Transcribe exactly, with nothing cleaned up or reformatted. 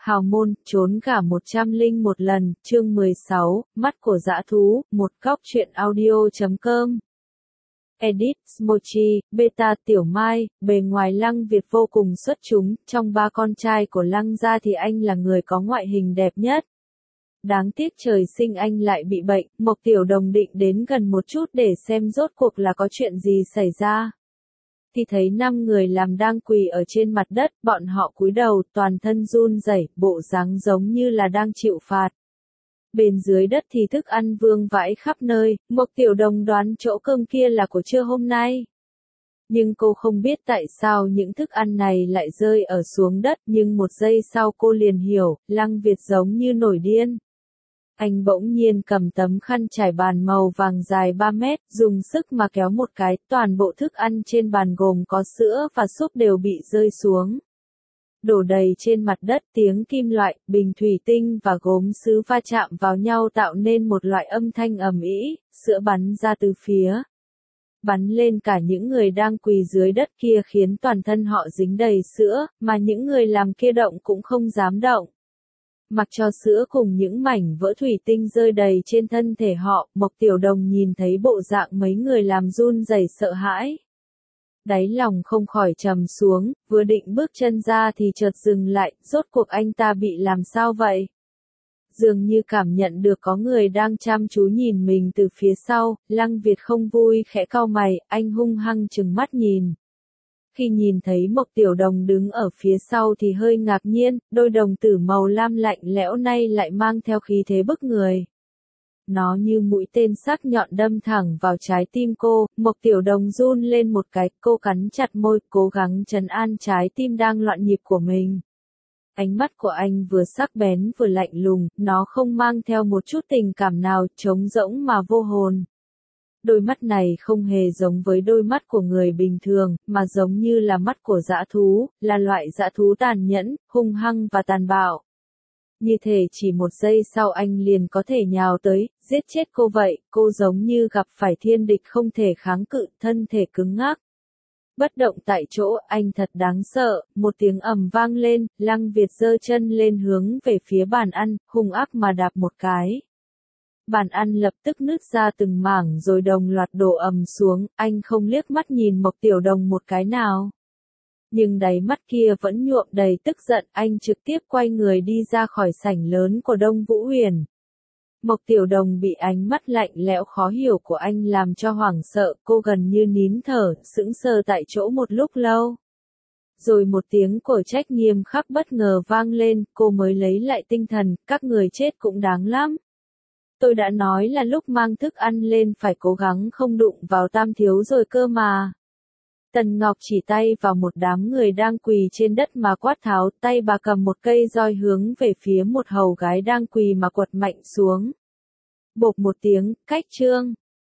Hào môn, trốn cả một trăm linh một lần, chương mười sáu, mắt của dã thú, một góc truyện audio chấm com. Edit, Smochi, Beta Tiểu Mai, bề ngoài Lăng Việt vô cùng xuất chúng, trong ba con trai của Lăng gia thì anh là người có ngoại hình đẹp nhất. Đáng tiếc trời sinh anh lại bị bệnh, Mộc Tiểu Đồng định đến gần một chút để xem rốt cuộc là có chuyện gì xảy ra. Thì thấy năm người làm đang quỳ ở trên mặt đất, bọn họ cúi đầu, toàn thân run rẩy, bộ dáng giống như là đang chịu phạt. Bên dưới đất thì thức ăn vương vãi khắp nơi, Mộc Tiểu Đồng đoán chỗ cơm kia là của trưa hôm nay. Nhưng cô không biết tại sao những thức ăn này lại rơi ở xuống đất, nhưng một giây sau cô liền hiểu, Lăng Việt giống như nổi điên. Anh bỗng nhiên cầm tấm khăn trải bàn màu vàng dài ba mét, dùng sức mà kéo một cái, toàn bộ thức ăn trên bàn gồm có sữa và súp đều bị rơi xuống. Đổ đầy trên mặt đất, tiếng kim loại, bình thủy tinh và gốm sứ va chạm vào nhau tạo nên một loại âm thanh ầm ĩ, sữa bắn ra từ phía. Bắn lên cả những người đang quỳ dưới đất kia khiến toàn thân họ dính đầy sữa, mà những người làm kia động cũng không dám động. Mặc cho sữa cùng những mảnh vỡ thủy tinh rơi đầy trên thân thể họ, Mộc Tiểu Đồng nhìn thấy bộ dạng mấy người làm run rẩy sợ hãi. Đáy lòng không khỏi trầm xuống, vừa định bước chân ra thì chợt dừng lại, rốt cuộc anh ta bị làm sao vậy? Dường như cảm nhận được có người đang chăm chú nhìn mình từ phía sau, Lăng Việt không vui khẽ cau mày, anh hung hăng trừng mắt nhìn. Khi nhìn thấy Mộc Tiểu Đồng đứng ở phía sau thì hơi ngạc nhiên, đôi đồng tử màu lam lạnh lẽo nay lại mang theo khí thế bức người. Nó như mũi tên sắc nhọn đâm thẳng vào trái tim cô, Mộc Tiểu Đồng run lên một cái, cô cắn chặt môi, cố gắng trấn an trái tim đang loạn nhịp của mình. Ánh mắt của anh vừa sắc bén vừa lạnh lùng, nó không mang theo một chút tình cảm nào, trống rỗng mà vô hồn. Đôi mắt này không hề giống với đôi mắt của người bình thường, mà giống như là mắt của dã thú, là loại dã thú tàn nhẫn, hung hăng và tàn bạo. Như thể chỉ một giây sau anh liền có thể nhào tới, giết chết cô vậy, cô giống như gặp phải thiên địch không thể kháng cự, thân thể cứng ngắc. Bất động tại chỗ, anh thật đáng sợ, một tiếng ầm vang lên, Lăng Việt giơ chân lên hướng về phía bàn ăn, hung ác mà đạp một cái. Bàn ăn lập tức nứt ra từng mảng rồi đồng loạt đổ ầm xuống, anh không liếc mắt nhìn Mộc Tiểu Đồng một cái nào. Nhưng đáy mắt kia vẫn nhuộm đầy tức giận, anh trực tiếp quay người đi ra khỏi sảnh lớn của Đông Vũ Huyền. Mộc Tiểu Đồng bị ánh mắt lạnh lẽo khó hiểu của anh làm cho hoảng sợ, cô gần như nín thở, sững sờ tại chỗ một lúc lâu. Rồi một tiếng cổ trách nghiêm khắc bất ngờ vang lên, cô mới lấy lại tinh thần, các người chết cũng đáng lắm. Tôi đã nói là lúc mang thức ăn lên phải cố gắng không đụng vào Tam thiếu rồi cơ mà. Tần Ngọc chỉ tay vào một đám người đang quỳ trên đất mà quát tháo, tay bà cầm một cây roi hướng về phía một hầu gái đang quỳ mà quật mạnh xuống. Bộp một tiếng, cách trương,